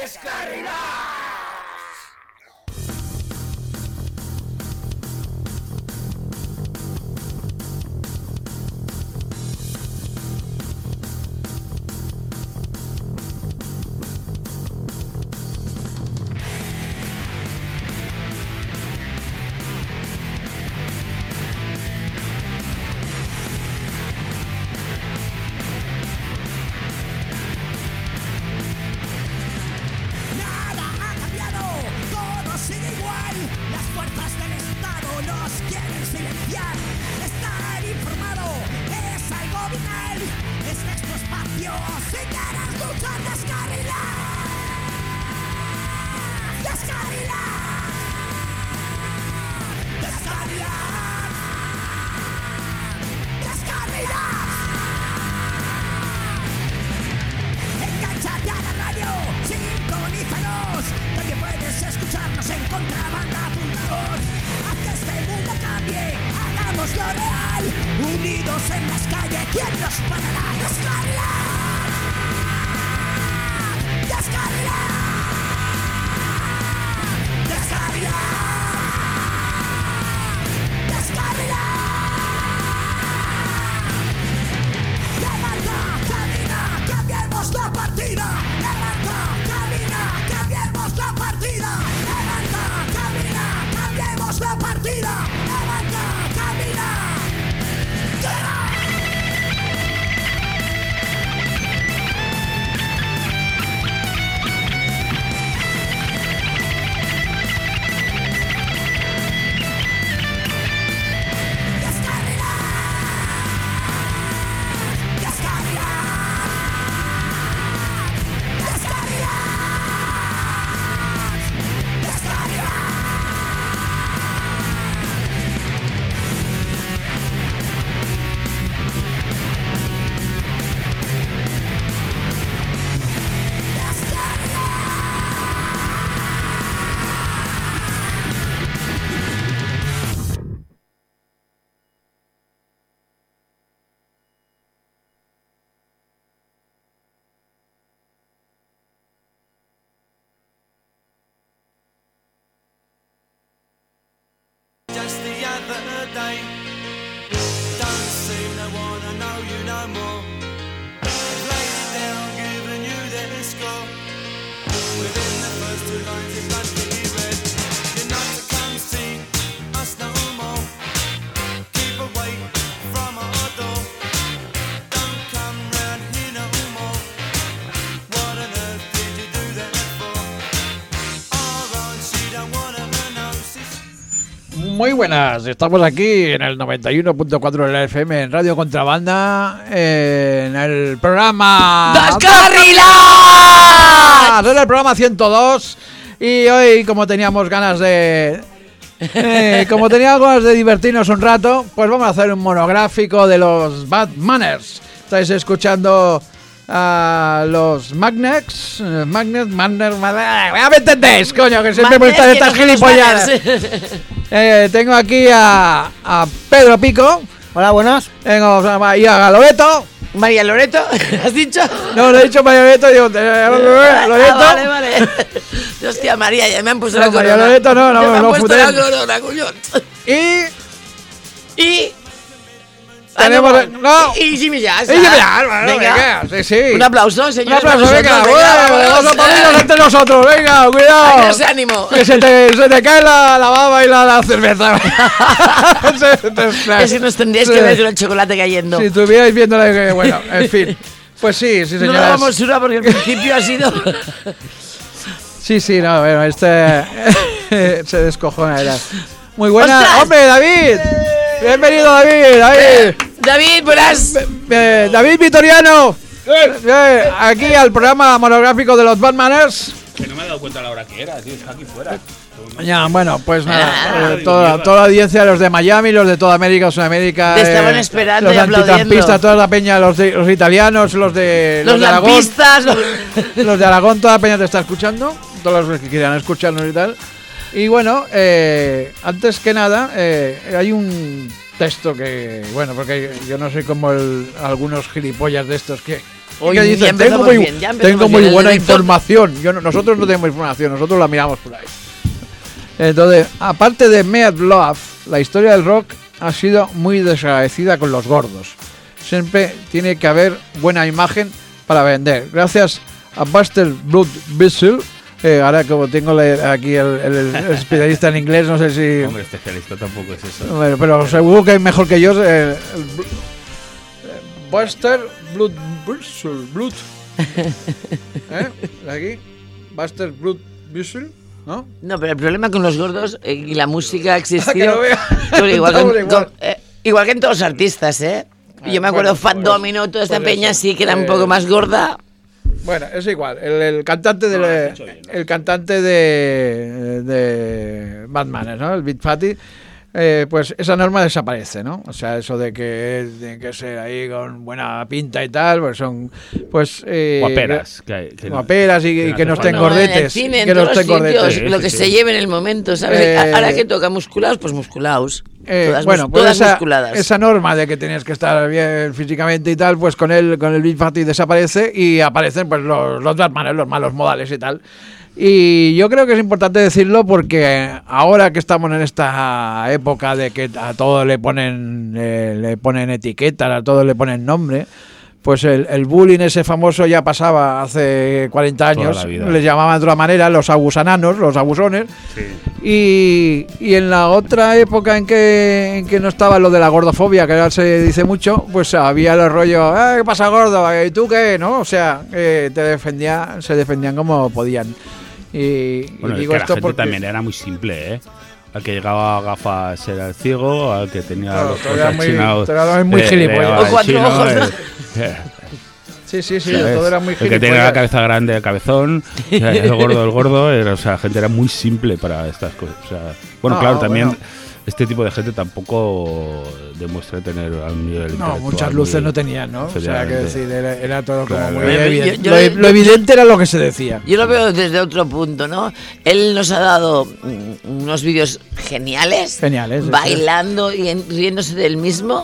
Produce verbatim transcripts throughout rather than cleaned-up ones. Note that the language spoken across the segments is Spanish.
Descarrilados. Muy buenas, estamos aquí en el noventa y uno punto cuatro de la F M en Radio Contrabanda, eh, en el programa ¡Descarrilados! Es el programa ciento dos y hoy, como teníamos ganas de eh, como teníamos ganas de divertirnos un rato, pues vamos a hacer un monográfico de los Bad Manners. Estáis escuchando a los Magnets, Magnets, Magnets, ya me entendéis, coño, que siempre me están estas gilipolladas. Eh, tengo aquí a, a Pedro Pico. Hola, buenas. Tengo y a Loreto. María Loreto, ¿has dicho? No, lo he dicho María Loreto, digo, eh, Loreto. Ah, vale, vale. Hostia, María, ya me han puesto No, la corona. María Loreto, no, no, ya me han no, puesto futen. la corona, cuñón. Y Y... tenemos... Ah, no, no. Y Jimmy Jazz. Y Jimmy Jazz, bueno, venga. venga, sí, sí. Un aplauso, señores. Un aplauso, venga, venga, bueno, vámonos. vamos a ponernos entre nosotros, venga, cuidado. Venga, ese ánimo. Que se te, se te cae la, la baba y la, la cerveza. Se te- Es que nos tendríais Sí. que ver con el chocolate cayendo. Si estuvierais viendo la que, bueno, en fin. Pues sí, sí, No señoras. lo vamos una porque al principio ha sido... Sí, sí, no, bueno, este se descojona. Era. Muy buena. ¡Ostras! ¡Hombre, David! Bienvenido, David. David, David, buenas. Eh, David Vitoriano. Eh, aquí al programa monográfico de los Bad Manners. Que no me he dado cuenta a la hora que era, tío, está aquí fuera. Ya, bueno, pues nada, Ah, eh, toda, toda la audiencia, los de Miami, los de toda América, Sudamérica, Te estaban esperando los y aplaudiendo. antitrampistas, toda la peña, los, de, los italianos, los de Los de Aragón, lampistas. Los... los de Aragón, toda la peña te está escuchando, todos los que quieran escucharnos y tal. Y bueno, eh, antes que nada, eh, hay un texto que, bueno, porque yo no soy como el, algunos gilipollas de estos que, Hoy que ya dicen, tengo empezamos muy, bien, ya empezamos tengo muy bien. El buena director- información. Yo no- nosotros no tenemos información, nosotros la miramos por ahí. Entonces, aparte de Mad Love, la historia del rock ha sido muy desagradecida con los gordos. Siempre tiene que haber buena imagen para vender. Gracias a Buster Blood Bissell, eh, ahora como tengo la- aquí el, el- el especialista en inglés, no sé si... Hombre, especialista tampoco es eso. Bueno, pero seguro que es mejor que yo. eh, el Bl- eh, Buster Blood Bissell, Blood. ¿Eh? Aquí. Buster Blood Bissell, ¿no? No, pero el problema con los gordos eh, y la música ha Ah, que existido. lo vea. Bueno, igual, que, Estamos en- igual. con- eh, igual que en todos los artistas, ¿eh? Ah, Yo me acuerdo bueno, Fat pues- Domino, toda esta pues peña eso. sí que era un Eh, poco más gorda. Bueno, es igual. El, el cantante de, No, lo has dicho bien, ¿no? el cantante de, de Batman, ¿no? El Big Fatty. Eh, pues esa norma desaparece, ¿no? O sea, eso de que tiene que ser ahí con buena pinta y tal, pues son, pues... Eh, Guaperas. Que, hay- que no- guaperas y, y no que no hace estén falta. No, en el gordetes. cine, en que no todos los estén sitios, gordetes. Sí, lo sí, que sí. se lleve en el momento, ¿sabes? Eh, Ahora que toca musculados, pues musculados. Eh, todas bueno, mus- pues todas esa, musculadas. esa norma de que tenías que estar bien físicamente y tal, pues con el, con el Big Fatty desaparece y aparecen pues los, los Batmanes, los malos modales y tal. Y yo creo que es importante decirlo porque ahora que estamos en esta época de que a todo le ponen eh, le ponen etiquetas, a todo le ponen nombre, pues el, el bullying ese famoso ya pasaba hace cuarenta Toda años, la vida. les llamaban de otra manera, los abusananos, los abusones. Sí. Y, y en la otra época en que, en que no estaba lo de la gordofobia, que ahora se dice mucho, pues había el rollo, "Eh, ¿qué pasa, gordo? ¿Y tú qué? ¿No? O sea, eh, te defendía, se defendían como podían. Y, Bueno, y es digo que la esto gente porque... también era muy simple, ¿eh? Al que llegaba a gafas era el ciego, al que tenía Claro, los todo era ojos muy- achinados, todo era muy eh, le gilipollas. llamaba O el cuatro chino, ojos, ¿no? el- eh, Sí, sí, sí, ¿sabes? todo era muy El que tenía la gilipollas. cabeza grande, el cabezón, eh, el gordo, el gordo, era, o sea, la gente era muy simple para estas cosas. O sea, bueno, No, claro, también bueno. este tipo de gente tampoco demuestra tener a un nivel No, intelectual muchas luces muy- no tenían, ¿no? O sea, que efectivamente. decir, era, era todo como Claro, muy claro. evidente. Yo- yo- lo, yo- lo evidente era lo que se decía. Yo lo veo desde otro punto, ¿no? Él nos ha dado mm, unos vídeos geniales, Geniales, sí. bailando y en- riéndose del mismo.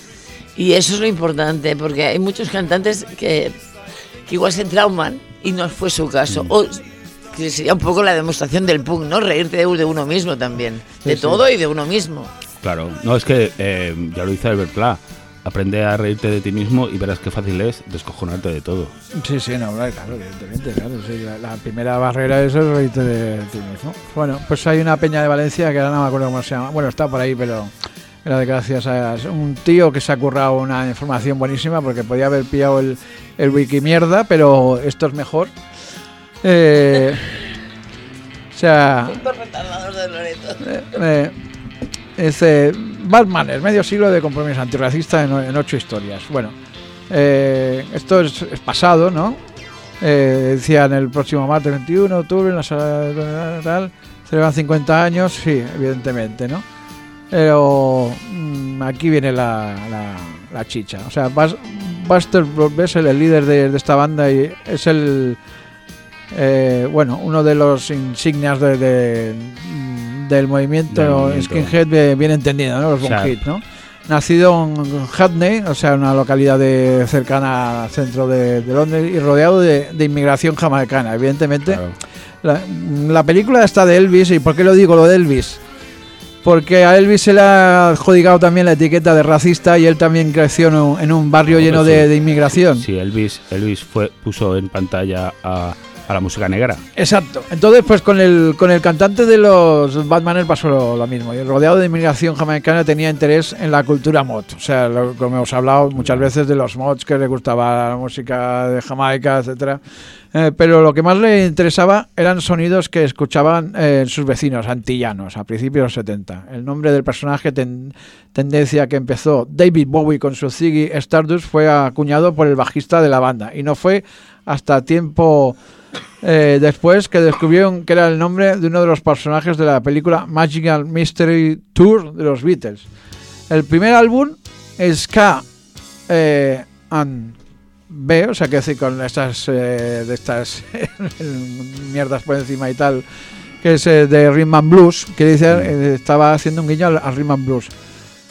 Y eso es lo importante, porque hay muchos cantantes que, que igual se trauman y no fue su caso. Mm. O que sería un poco la demostración del punk, ¿no? Reírte de, de uno mismo también. Sí, de sí. todo y de uno mismo. Claro, no, es que eh, ya lo dice Albert Pla. Aprende a reírte de ti mismo y verás qué fácil es descojonarte de todo. Sí, sí, no, claro, evidentemente, claro. Sí, la, la primera barrera es el reírte de ti mismo. Bueno, pues hay una peña de Valencia que ahora no me acuerdo cómo se llama. Bueno, está por ahí, pero era de gracias a un tío que se ha currado una información buenísima porque podía haber pillado el, el wiki mierda, pero esto es mejor. Eh, o sea, Los retardados de Loreto. eh, eh, dice Batman, el medio siglo de compromiso antirracista en, en ocho historias. Bueno, eh, esto es, es pasado, ¿no? Eh, decían el próximo martes veintiuno de octubre en la sala de tal, celebran cincuenta años, sí, evidentemente, ¿no? Pero mm, aquí viene la, la, la chicha. O sea, Bas- Buster Bessel, el líder de, de esta banda, y es el eh, bueno, uno de los insignias de, de- del movimiento, Del movimiento. skinhead bien, bien entendido, ¿no? Los O sea, Bonhit, ¿no? Nacido en Hackney, o sea, una localidad de, cercana al centro de, de Londres y rodeado de, de inmigración jamaicana, evidentemente. Claro. La, la película está de Elvis, ¿y por qué lo digo lo de Elvis? Porque a Elvis se le ha adjudicado también la etiqueta de racista y él también creció en un, en un barrio No, lleno pues de, sí. de inmigración. Sí, Elvis, Elvis fue, puso en pantalla a, a la música negra. Exacto. Entonces, pues con el con el cantante de los Batmaners pasó lo, lo mismo. Y el rodeado de inmigración jamaicana tenía interés en la cultura mod. O sea, lo, como hemos hablado muchas veces de los mods, que le gustaba la música de Jamaica, etcétera. Eh, pero lo que más le interesaba eran sonidos que escuchaban eh, sus vecinos antillanos a principios de los setenta. El nombre del personaje, ten, tendencia que empezó David Bowie con su Ziggy Stardust, fue acuñado por el bajista de la banda. Y no fue hasta tiempo eh, después que descubrieron que era el nombre de uno de los personajes de la película Magical Mystery Tour de los Beatles. El primer álbum es K eh, and B, o sea, que decir, con estas eh, de estas mierdas por encima y tal, que es eh, de Rhythm and Blues, que dice, eh, estaba haciendo un guiño al, al Rhythm and Blues.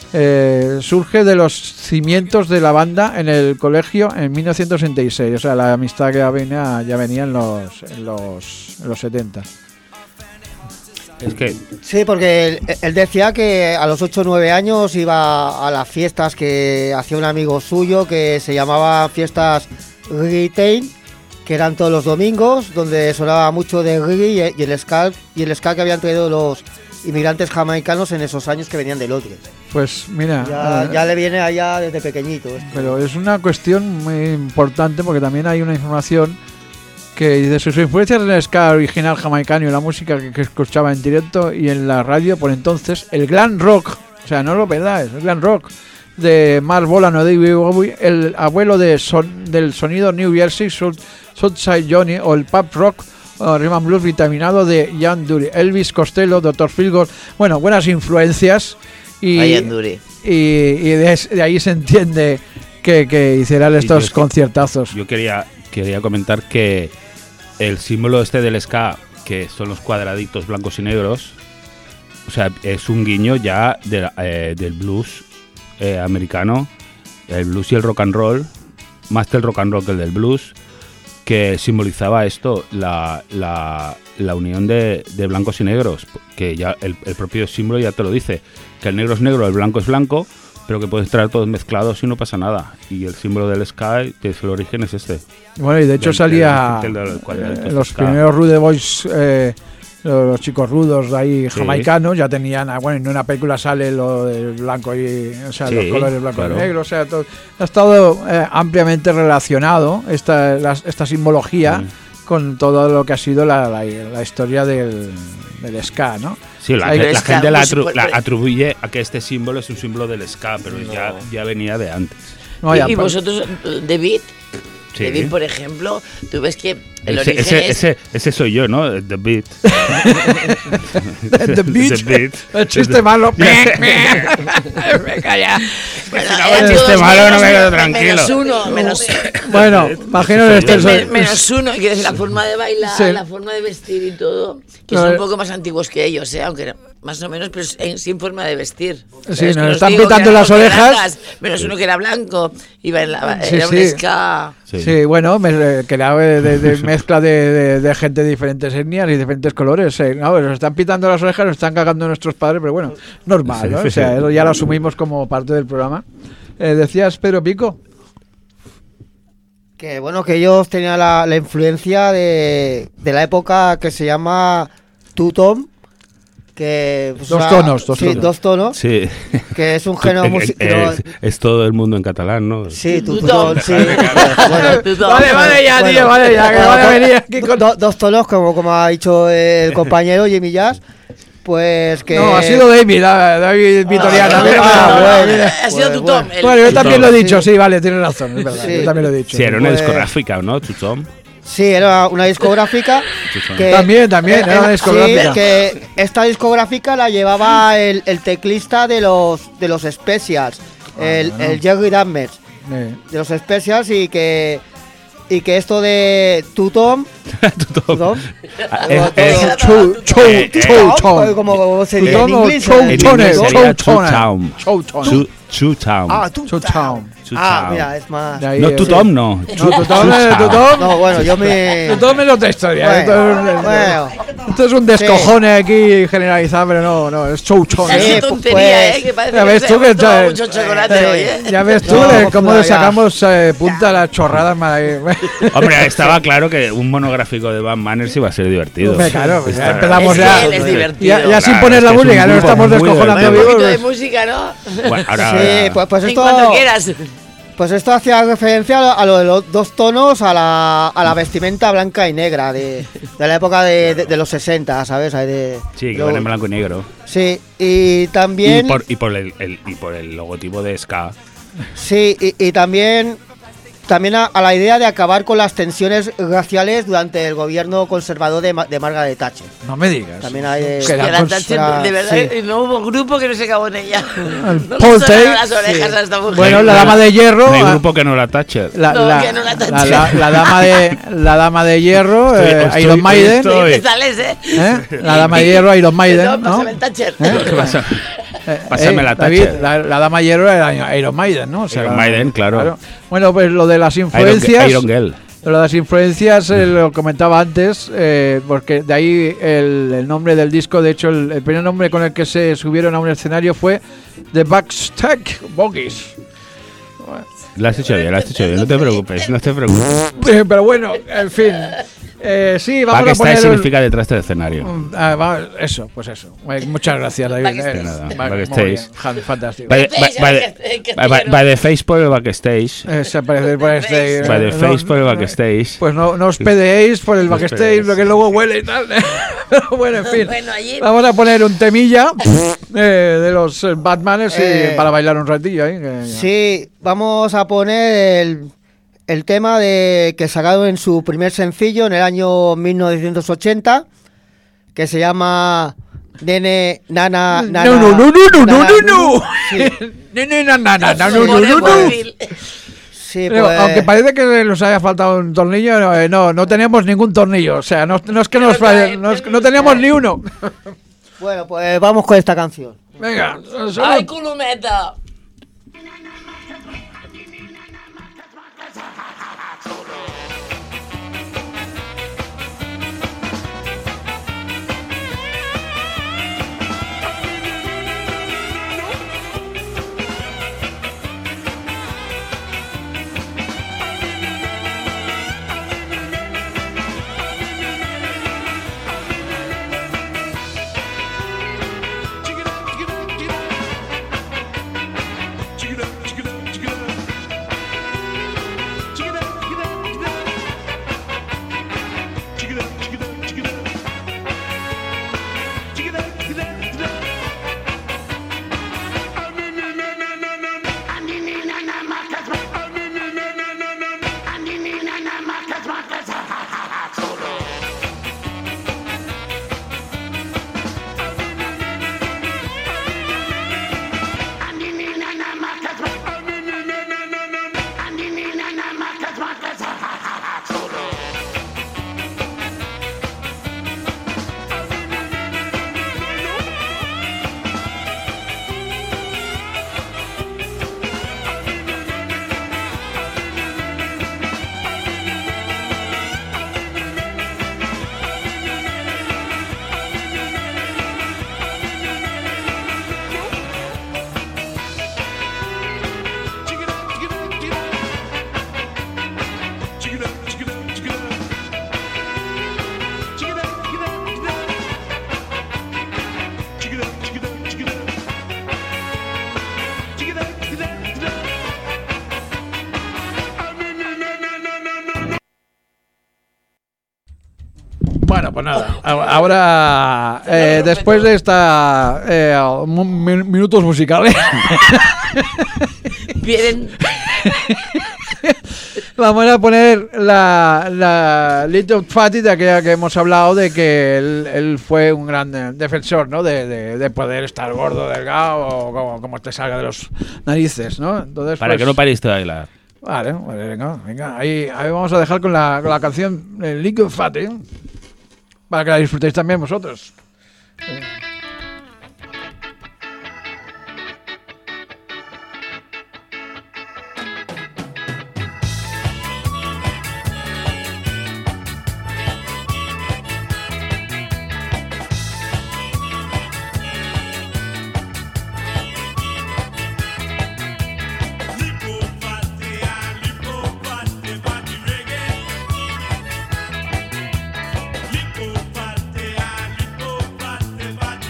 Eh, surge de los cimientos de la banda en el colegio en mil novecientos sesenta y seis. O sea, la amistad que ya venía, ya venía en, los, en, los, en los setenta. Es que... Sí, porque él, él decía que a los ocho o nueve años iba a las fiestas que hacía un amigo suyo que se llamaba fiestas Reggae, que eran todos los domingos, donde sonaba mucho de reggae y el ska, y el ska que habían traído los inmigrantes jamaicanos en esos años que venían de Londres. Pues mira, Ya, eh, ya le viene allá desde pequeñito. esto. pero es una cuestión muy importante porque también hay una información que dice sus influencias en el ska original jamaicano y la música que, que escuchaba en directo y en la radio por entonces, el glam rock, o sea, no lo perdáis, el glam rock de Mark Bolan o David Bowie, el abuelo de son, del sonido New Jersey, South- Southside Johnny, o el pop rock o rhythm and blues vitaminado de Ian Dury, Elvis Costello, doctor Philgood, bueno, buenas influencias y, Vaya Enduri. y, y de, de ahí se entiende que, que hicieran Sí, estos yo- conciertazos. Yo quería, quería comentar que el símbolo este del ska, que son los cuadraditos blancos y negros, o sea, es un guiño ya de la- eh, del blues eh, americano, el blues y el rock and roll, más del rock and roll que el del blues, que simbolizaba esto, la, la, la unión de, de blancos y negros, que ya el, el propio símbolo ya te lo dice, que el negro es negro, el blanco es blanco, pero que puedes traer todos mezclados y no pasa nada. Y el símbolo del ska, que es el origen, es este. Bueno, y de hecho Del- salía del- del cuadradito eh, de los ska. primeros Rude Boys, eh, los chicos rudos de ahí jamaicanos, ya tenían, ah, bueno, en una película sale lo del blanco y, o sea, Sí, los colores blanco claro. y negro, o sea, todo, ha estado eh, ampliamente relacionado esta, la- esta simbología Sí. con todo lo que ha sido la, la, la historia del, del ska, ¿no? Sí, la, Hay- la ska, gente la, pues, atru- pues, la pues- atribuye a que este símbolo es un símbolo del ska, pero ya, ya venía de antes. No, y, ya, y pues, vosotros, David, Sí. David, por ejemplo, tú ves que el Ese, origen ese, es... ese, ese soy yo, ¿no? The Beat. The Beat. The Beat. el chiste malo. Me calla. Bueno, no eran ves todos este malo, no me quedo menos- tranquilo. Menos uno, menos, Bueno, imagino Ese este soy yo. me- menos uno. Quiero decir, la forma de bailar, Sí. la forma de vestir y todo, que No, son eh. un poco más antiguos que ellos, ¿eh? Aunque más o menos, pero en, sin forma de vestir. Sí, Pero es que nos os están digo que pitando eran las todos orejas. blancas, menos uno que era blanco, iba en la, Sí, era sí. un ska... Sí. Sí, bueno, me, eh, que era de, de- de mezcla de, de- de gente de diferentes etnias y diferentes colores. eh. No, nos están pitando las orejas, nos están cagando nuestros padres, pero bueno, normal, ¿no? O sea, eso ya lo asumimos como parte del programa. Eh, decías, Pedro Pico. Que bueno, que ellos tenían la, la influencia de, de la época que se llama Two-Tone, que pues, Dos una- tonos, dos sí, tonos. dos tonos, Sí. que es un género Es, musical. es- es todo el mundo en catalán, ¿no? Sí, Two Two-Tone, sí. Claro. Bueno, Vale, vale, ya, Bueno, tío, vale, ya, que bueno, van a do- venir aquí con... do- dos tonos, como, como ha dicho el compañero Jimmy Jazz, pues que... No, ha sido David, ah, David Vitoriano. Ah, a mí no me- ah, bueno, bueno. Ha sido tu bueno. Tom. el- Bueno, yo el- también lo he dicho, Sí. sí, vale, tienes razón, es verdad, Sí. yo también lo he dicho. Sí, era una Pues- discográfica, ¿no? Tutom. Sí, era una discográfica que... También, también, era una sí, discográfica. que esta discográfica la llevaba el, el teclista de los de los Specials, el, bueno. el Jerry Dammers, Eh, de los Specials, y que y que esto de Two-Tone, Tutom. Two-Tone, Es- es- Chou, chou, Eh, eh, chou, pues, chou. como se dice en Two-tone o inglés. chou, ¿eh? En tone, inglés chou, sería tone. Two-Town. Chou, tone. Chu- Chu-Town. Ah, Chou, Two-Tone. town. Ah, Chu-town. mira, es más. De ahí, No, eh, Tutom no. No, Tutom es Tutom. No, bueno, yo me Tutom es otra historia. Bueno, esto, es, bueno. esto es un descojone aquí generalizado, pero no, no, es chou chone. Es Sí, una pues- tontería, ¿eh? Que parece Ya que ves se tú que hemos tomado ya- mucho chocolate Sí. hoy, ¿eh? Ya ves tú No, de pues cómo ya. le sacamos eh, punta a las chorradas maravillosas. Hombre, estaba claro que un monográfico de Van Manners iba a ser divertido. Hombre, claro, pues ya Está- empezamos Es ya. que él es divertido. Ya, ya sin Claro, poner es la que es un música, no grupo estamos muy descojonando Bueno, un vivos. poquito de pues. música, ¿no? Bueno, ahora, Sí, pues, pues En esto cuanto quieras. Pues esto hacía referencia a lo, a lo de los dos tonos, a la, a la vestimenta blanca y negra de, de la época de, de- de los sesenta, ¿sabes? Ahí de- sí, que lo- van en blanco y negro. Sí, y Y también... por, y, por el, el- y por el logotipo de Ska. Sí, y, y también, también a, a la idea de acabar con las tensiones raciales durante el gobierno conservador de, Ma- de Margaret Thatcher. No me digas. También hay... de- Que Que la la cons- Thatcher, la- de verdad, sí. no hubo grupo que no se acabó en ella. El No Paul le sonaron Tate, las orejas sí. a esta mujer. Bueno, la dama de hierro. No hay ah, grupo que no la tache. La, No, la- que no la la- tache. la- la dama de la dama de hierro, Estoy- eh, estoy- Iron Maiden, estoy- ¿Qué sales, eh? ¿eh? La dama de hierro, Iron Maiden, No, ¿no? pásame el Thatcher. ¿Eh? ¿Qué pasa? Eh, Pásame eh, la David, Thatcher. la, la dama hierro era Iron Maiden, ¿no? O sea, Iron Maiden, claro. Bueno, pues lo de las Iron, influencias. Iron Girl. Lo de las influencias eh, lo comentaba antes, eh, porque de ahí el, el nombre del disco. De hecho, el, el primer nombre con el que se subieron a un escenario fue The Backstage Bogies. Lo has hecho bien, lo has hecho bien. No te preocupes, no te preocupes. Pero bueno, en fin. Eh, sí, vamos a Backstage poner. significa detrás del escenario. un- ah, va- eso, pues eso. Eh, Muchas gracias, David. Backstage. Eh, Nada, va- muy backstage. bien, ja- fantástico. By, by, Backstage, by, que- que by- by- by the face por el backstage. Eh, se aparece por este, By the eh, face no- por el backstage. Pues no, no os pedeéis por el No os backstage, pedeéis. porque luego huele y tal. Pero bueno, en fin. Bueno, allí- Vamos a poner un temilla eh, de los eh, Batmanes y Eh, para bailar un ratillo ahí. que- Sí, vamos a poner el, el tema de que sacaron en su primer sencillo en el año mil novecientos ochenta, que se llama Nene Nana Nana. No, no, no, no, no, no, Nana, no, no. Sí, No, no, no, no, no, no, Su no, no, pone no, no. móvil. sí, Pero, pues, aunque parece que nos haya faltado un tornillo, no, eh, no, no teníamos ningún tornillo. O sea, no, no es que nos falle, no, es que no teníamos ni uno. bueno, pues vamos con esta canción. Venga, solo- Ay, culumeta. Bueno, pues nada. a- Ahora, eh, después de esta eh, mu- mi- minutos musicales, Vienen. vamos a poner la, la Little Fatty, de aquella que hemos hablado, de que él, él fue un gran eh, defensor, ¿no? De, de, de poder estar gordo, delgado, o como, como te salga de los narices, ¿no? Entonces, Para pues, que no paréis de bailar. Vale, vale, venga, venga. Ahí, ahí vamos a dejar con la, con la canción eh, Little Fatty, para que la disfrutéis también vosotros. Lipo,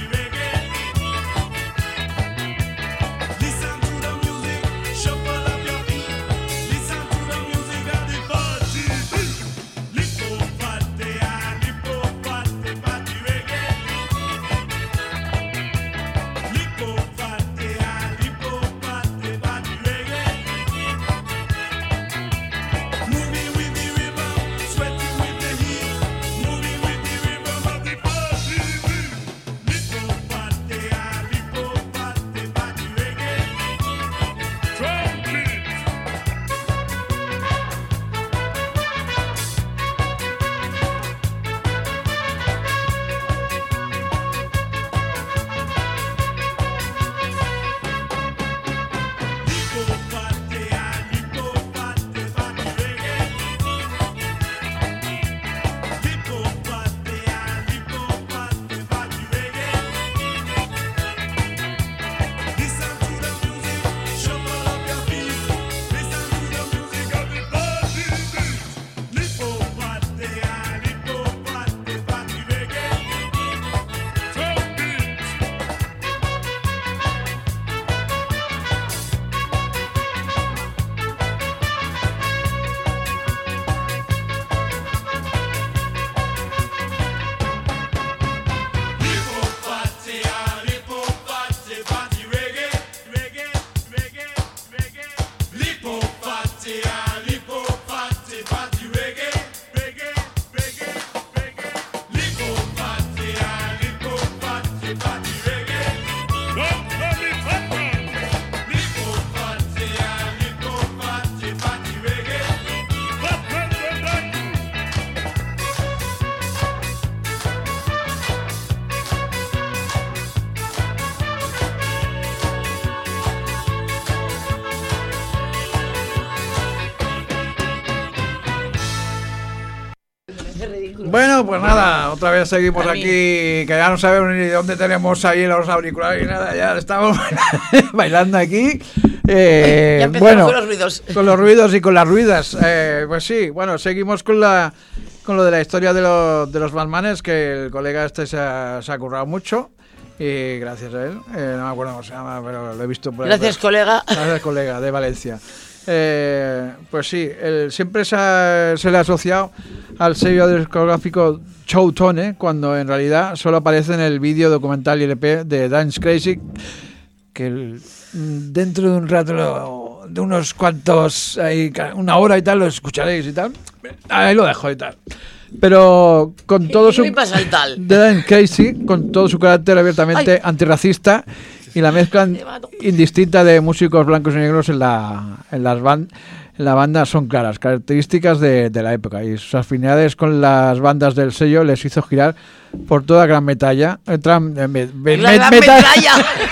hace ridículo. Bueno, pues nada, otra vez seguimos A mí. aquí, que ya no sabemos ni dónde tenemos ahí los auriculares y nada, ya estamos bailando aquí. Eh, Ya empezamos bueno, con los ruidos. Con los ruidos y con las ruidas. Eh, pues sí, bueno, seguimos con la con lo de la historia de, lo, de los Batmanes, que el colega este se ha, se ha currado mucho. Y gracias a él, eh, no me acuerdo cómo se llama, pero lo he visto por ahí. Gracias, colega. Gracias, colega, de Valencia. Eh, pues sí, él siempre se, ha- se le ha asociado al sello discográfico Showtone, cuando en realidad solo aparece en el vídeo documental y L P de Dance Crazy, que el- dentro de un rato, lo- de unos cuantos, ahí, ca- una hora y tal, lo escucharéis y tal. Ahí lo dejo y tal. Pero con todo su... Y pasa el tal. de Dan Casey, con todo su carácter abiertamente Ay. antirracista y la mezcla indistinta de músicos blancos y negros en la, en las ban- en la banda son claras, características de, de la época, y sus afinidades con las bandas del sello les hizo girar por toda Gran Bretaña. eh, Tram- eh, me- me- La me- gran meta- metralla.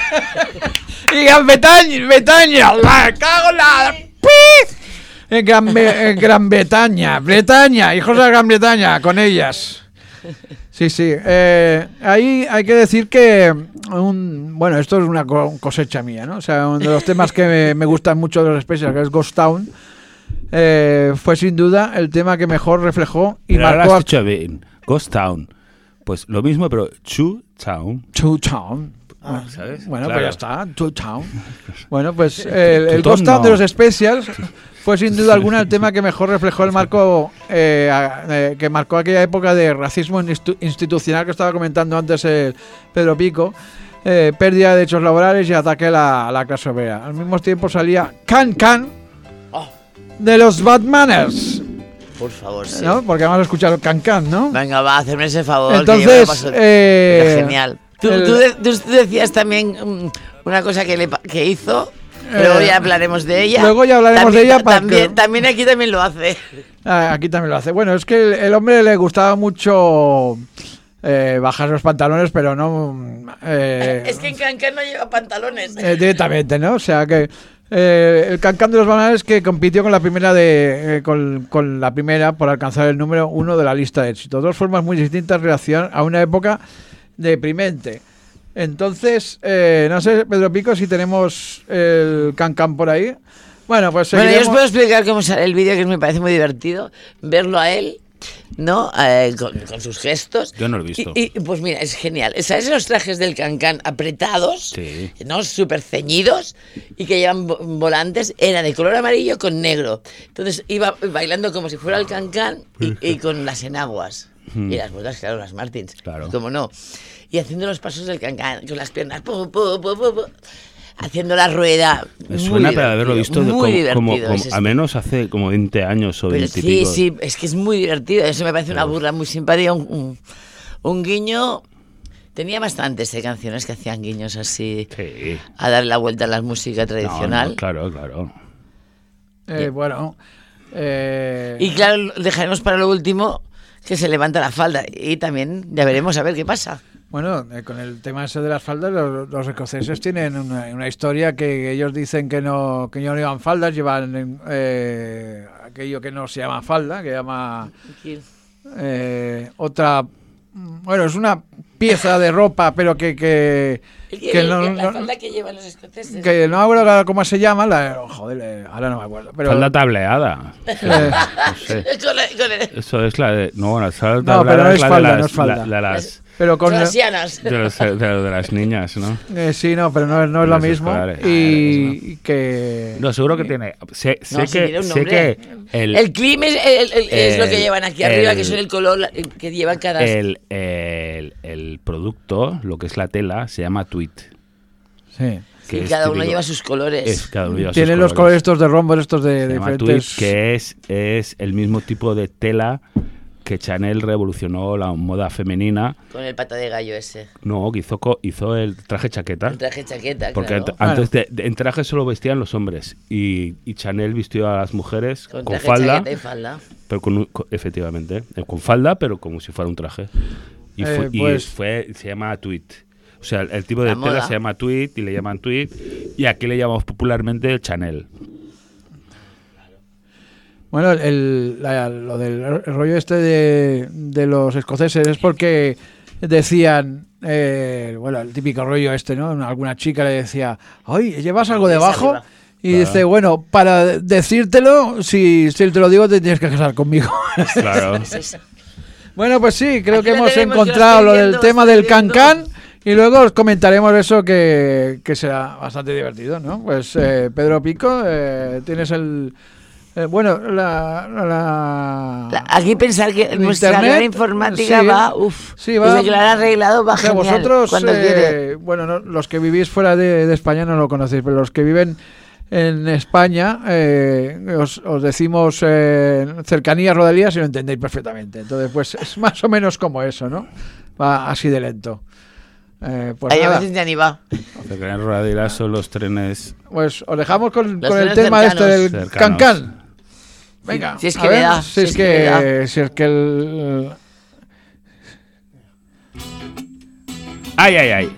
y Gran Bretaña, Bretaña, la cago en la... ¡Pi! En Gran, Be- en Gran Bretaña, Bretaña, hijos de la Gran Bretaña, con ellas. Sí, sí. Eh, ahí hay que decir que, un, bueno, esto es una co- cosecha mía, ¿no? O sea, uno de los temas que me, me gustan mucho de los Specials, que es Ghost Town, eh, fue sin duda el tema que mejor reflejó y Pero ahora marcó has a dicho bien, Ghost Town. Pues lo mismo, pero Chu Town. Two Town. Ah, ¿sabes? Bueno, Claro. pues ya está, Two Town. Bueno, pues el, el Two Ghost Town Town de no. los Specials fue sin duda alguna el tema que mejor reflejó el marco eh, a- eh, que marcó aquella época de racismo instu- institucional que estaba comentando antes el Pedro Pico, eh, pérdida de derechos laborales y ataque a la, a la clase obrera. Al mismo tiempo salía Can Can Oh, de los Batmaners, por favor, sí. ¿no? Porque vamos a escuchar Can Can, ¿no? Venga, va, hacerme ese favor. que yo me lo Entonces, paso- eh, Era genial. Tú, el- tú de- tú decías también mm, una cosa que, le, pa- que hizo, pero Eh, ya hablaremos de ella. luego ya hablaremos También- de ella para También, que- también aquí también lo hace. Ah, aquí también lo hace. Bueno, es que el, el hombre le gustaba mucho eh, bajar los pantalones, pero no eh, Es que en Cancan no lleva pantalones. eh, directamente, ¿no? O sea que eh, el Can Can de los Banales que compitió con la primera de eh, con, con la primera por alcanzar el número uno de la lista de éxito. Dos formas muy distintas de reacción a una época deprimente. Entonces, eh, no sé, Pedro Pico, si tenemos el Can Can por ahí. Bueno, pues Bueno, yo os seguiremos- puedo explicar cómo sale el vídeo, que me parece muy divertido verlo a él, ¿no? Eh, con, con sus gestos. Yo no lo he visto. Y, y, pues mira, es genial. ¿Sabes los trajes del Cancan apretados? Sí. ¿No? Súper ceñidos y que llevan vo- volantes. Era de color amarillo con negro. Entonces iba bailando como si fuera el Cancan y, y con las enaguas. Hmm. Y las botas, claro, las Martins. Claro. Como no. Y haciendo los pasos del Cancan con las piernas. pu, pu, pu, pu, pu, haciendo la rueda. Me Muy suena para haberlo divertido, visto de muy como, como- divertido como- ese a menos hace como veinte años o Pero veinte y sí, pico. sí, es que es muy divertido. Eso me parece una burla muy simpática. Un, un, un guiño. Tenía bastantes eh, canciones que hacían guiños así Sí. a darle la vuelta a la música No, tradicional. no, claro, claro. eh, bueno, eh, Y claro, dejaremos para lo último que se levanta la falda. Y también ya veremos a ver qué pasa. Bueno, eh, con el tema ese de las faldas, los, los escoceses tienen una, una historia que ellos dicen que no que no llevan faldas, llevan eh, aquello que no se llama falda, que llama eh, otra... Bueno, es una pieza de ropa, pero que... que que no, la no- falda que llevan los escoceses. que no me acuerdo cómo se llama, la, oh, joder, eh, ahora no me acuerdo. Pero, Falda tableada. eh, No sé. Con el- con el- Eso es la de. No, bueno, falda No, tableada pero no es la falda, de no las, es falda. la- de las, pero con... con las sianas. de, los- de- de las niñas, ¿no? eh, sí, no, pero no, es- no es lo Los mismo. escolares. Y, y que... No, seguro que tiene. Sé, sé No, sí, que, tiene un sé nombre. que el, El clim es, el- el- es lo que el- llevan aquí arriba, el- que son el color el que llevan cada... el, el, el producto, lo que es la tela, se llama tweed. Sí. que y es cada uno típico. lleva sus colores. Es, cada uno lleva sus Tienen los colores estos de rombos, estos de, Se llama diferentes... tweed, que es, es el mismo tipo de tela que Chanel revolucionó la moda femenina. Con el pata de gallo ese. No, que hizo, co- hizo el traje chaqueta. El traje chaqueta, Porque claro. ant- antes de, de- en traje solo vestían los hombres y, y Chanel vistió a las mujeres Con con, traje falda, chaqueta y falda. pero con, un- co- efectivamente, eh, con falda, pero como si fuera un traje. Y, Eh, fue, y pues- fue- se llama tweed. O sea, el, el tipo de La tela moda. se llama tweed y le llaman tweed y aquí le llamamos popularmente Chanel. Bueno, el, la, lo del el rollo este de, de los escoceses es porque decían, eh, bueno, el típico rollo este, ¿no? Alguna chica le decía, oye, ¿llevas algo debajo? Y claro. Dice, bueno, para decírtelo, si, si te lo digo, te tienes que casar conmigo. Claro. Bueno, pues sí, creo Aquí que hemos tenemos, encontrado lo viendo, del tema del cancán y luego os comentaremos eso que, que será bastante divertido, ¿no? Pues eh, Pedro Pico, eh, tienes el... Eh, bueno, la, la, la... Aquí pensar que nuestra internet, gran informática sí, va, uff, sí, va, desde que lo han arreglado va o sea, genial. Vosotros, cuando eh, quiere. bueno, no, los que vivís fuera de, de España no lo conocéis, pero los que viven en España eh, os, os decimos eh, cercanías, rodalías y lo entendéis perfectamente. Entonces, pues es más o menos como eso, ¿no? Va así de lento. Eh, pues Ahí nada. a veces ya ni va. Cercanías, rodalías son los trenes. Pues os dejamos con, Los con el trenes tema cercanos. este del Cercanos. cancán. Venga, Si es a que ver, me da, si es que, si es que el... ¡Ay, ay, ay!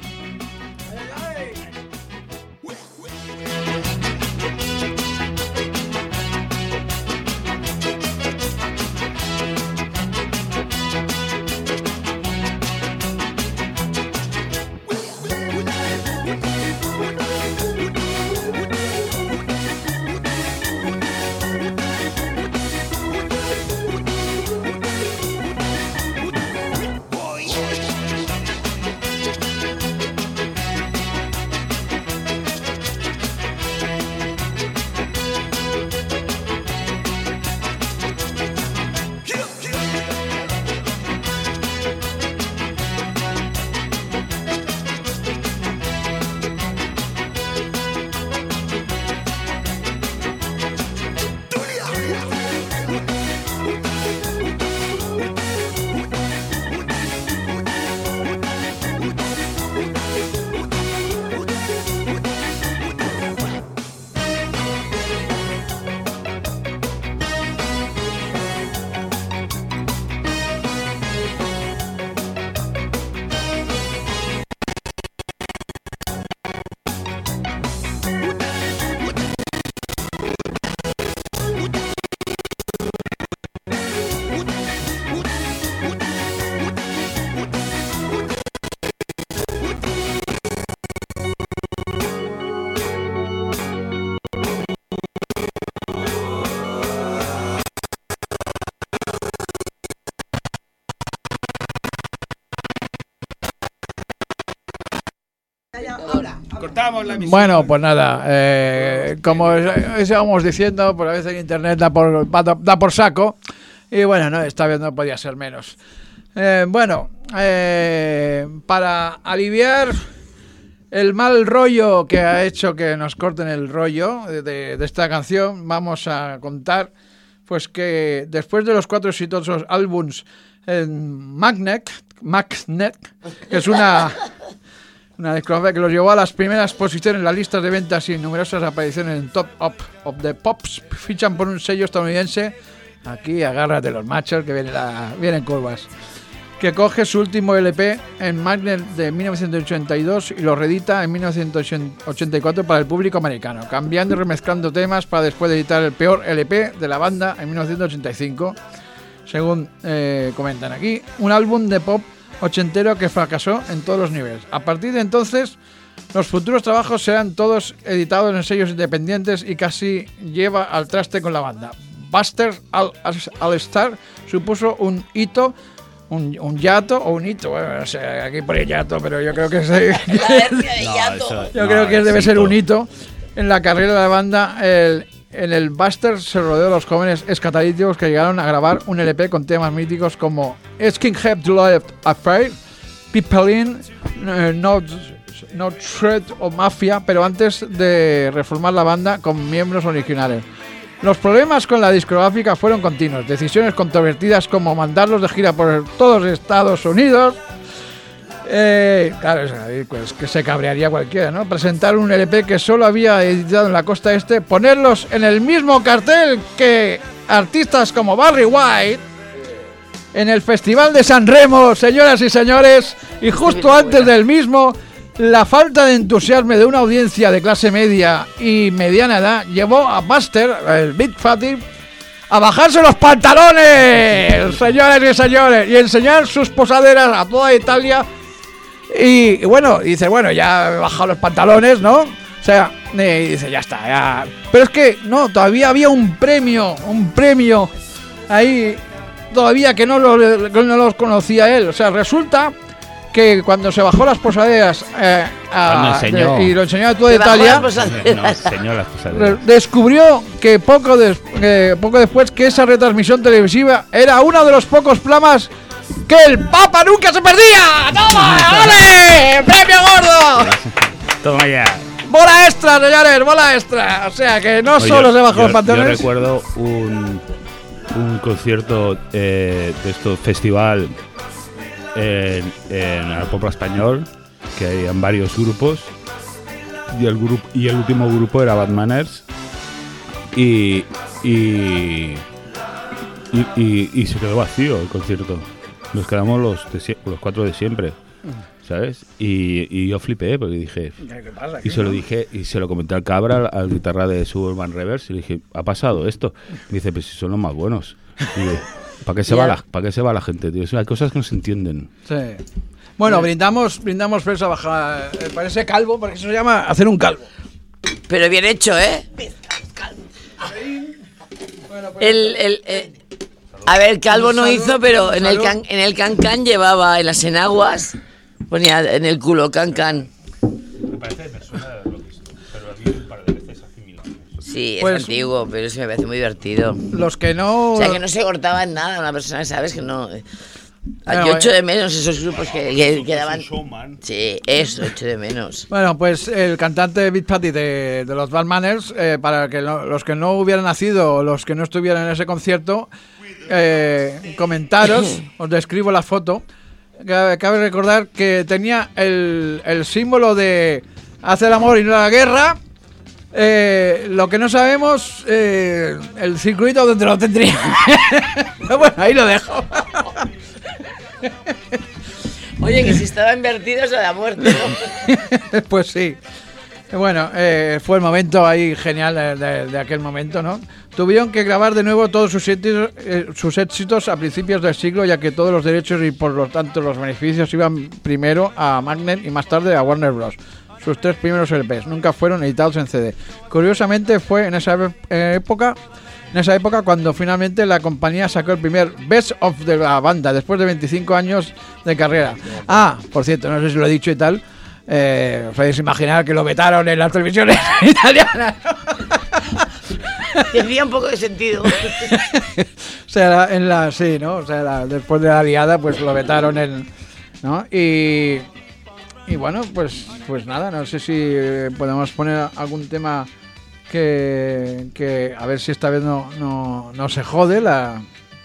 Cortamos la emisión. Bueno, pues nada, eh, como estábamos diciendo, pues a veces en internet da por, da por saco y bueno, no, esta vez no podía ser menos. Eh, bueno, eh, para aliviar el mal rollo que ha hecho que nos corten el rollo de, de esta canción, vamos a contar pues que después de los cuatro exitosos álbums en Magnet, Magnet, que es una... Una discografía que los llevó a las primeras posiciones en las listas de ventas y numerosas apariciones en Top Up of the Pops, fichan por un sello estadounidense. Aquí agárrate los machos que vienen, la, vienen curvas. Que coge su último L P en Magnet de mil novecientos ochenta y dos y lo reedita en mil novecientos ochenta y cuatro para el público americano, cambiando y remezclando temas para después de editar el peor L P de la banda en mil novecientos ochenta y cinco. Según eh, comentan aquí, un álbum de pop ochentero que fracasó en todos los niveles. A partir de entonces, los futuros trabajos serán todos editados en sellos independientes y casi lleva al traste con la banda. Buster All, All Star supuso un hito, un, un hiato o un hito. Bueno, no sé, aquí pone hiato, pero yo creo que es, No, yo no, creo que debe es ser hito. un hito en la carrera de la banda. El, En el Buster se rodeó de los jóvenes escatalíticos que llegaron a grabar un L P con temas míticos como Skinhead Love Affair, People In, uh, No, no Threat o Mafia, pero antes de reformar la banda con miembros originales. Los problemas con la discográfica fueron continuos, decisiones controvertidas como mandarlos de gira por todos Estados Unidos. Eh, claro, pues que se cabrearía cualquiera, ¿no? Presentar un L P que solo había editado en la costa este, ponerlos en el mismo cartel que artistas como Barry White en el Festival de San Remo, señoras y señores, y justo antes del mismo, la falta de entusiasmo de una audiencia de clase media y mediana edad llevó a Buster, el Big Fatty, a bajarse los pantalones, señores y señores, y enseñar sus posaderas a toda Italia. Y, y bueno, dice, bueno, ya he bajado los pantalones, ¿no? O sea, y dice, ya está, ya. Pero es que, no, todavía había un premio, un premio ahí, todavía que no, lo, que no los conocía él. O sea, resulta que cuando se bajó las posaderas eh, a, de, y lo enseñó a toda Italia, no, enseñó las posaderas. Descubrió que poco, des, eh, poco después que esa retransmisión televisiva era uno de los pocos programas que el Papa nunca se perdía. ¡Toma! ¡Ole! ¡Premio gordo! Toma ya. ¡Bola extra, señores! ¡Bola extra! O sea, que no Oye, solo se bajó yo, los pantalones. Yo recuerdo un, un concierto eh, de esto, festival en, en el Popla Español, que habían varios grupos, y el, grupo, y el último grupo era Bad Manners, y y, y, y, y se quedó vacío el concierto. Nos quedamos los, de, los cuatro de siempre, ¿sabes? Y, y yo flipé porque dije... ¿Qué pasa? Y se lo dije, y se lo comenté al Cabra, al, al guitarra de Suburban Reverse, y le dije, ¿ha pasado esto? Me dice, pues si son los más buenos. Y digo, ¿para qué se va la, ¿para qué se va la gente, tío? Hay cosas que no se entienden. Sí. Bueno, brindamos, brindamos por esa bajada, eh, para ese calvo, porque eso se llama hacer un calvo. Pero bien hecho, ¿eh? Bueno, pues, El, el, el, a ver, Calvo no hizo, pero en el, can, en el Can-Can llevaba en las enaguas, ponía en el culo Can-Can. Me parece que me suena de haberlo visto, pero a mí un par de veces hace mil años. Sí, es Pues- antiguo, pero eso me parece muy divertido. los que no... O sea, que no se cortaba en nada una persona, ¿sabes? Que no... Bueno, Yo echo eh. de menos esos grupos que, que quedaban... Showman. Sí, eso, echo de menos. Bueno, pues el cantante Big Patty de, de los Bad Manners, eh, para que no- los que no hubieran nacido o los que no estuvieran en ese concierto, eh, comentaros, os describo la foto. Cabe cabe recordar que tenía el, el símbolo de hacer el amor y no la guerra. Eh, lo que no sabemos, eh, el circuito donde lo tendría. Bueno, ahí lo dejo. Oye, que si estaba invertido es la muerte, ¿no? Pues sí. Bueno, eh, fue el momento ahí genial de, de- de aquel momento, ¿no? Tuvieron que grabar de nuevo todos sus éxitos, eh, sus éxitos a principios del siglo, ya que todos los derechos y por lo tanto los beneficios iban primero a Magnet y más tarde a Warner Bros. Sus tres primeros L Pes nunca fueron editados en C D. Curiosamente fue en esa ep- eh, época, en esa época cuando finalmente la compañía sacó el primer Best of de la banda después de veinticinco años de carrera. Ah, por cierto, no sé si lo he dicho y tal. Eh, os podéis imaginar que lo vetaron en las televisiones italianas. Tendría un poco de sentido. O sea, la- en la sí, ¿no? O sea, la- después de la liada, pues lo vetaron en, ¿no? Y y bueno, pues pues nada, no sé si eh, podemos poner algún tema que, que a ver si esta vez no no, no se jode la.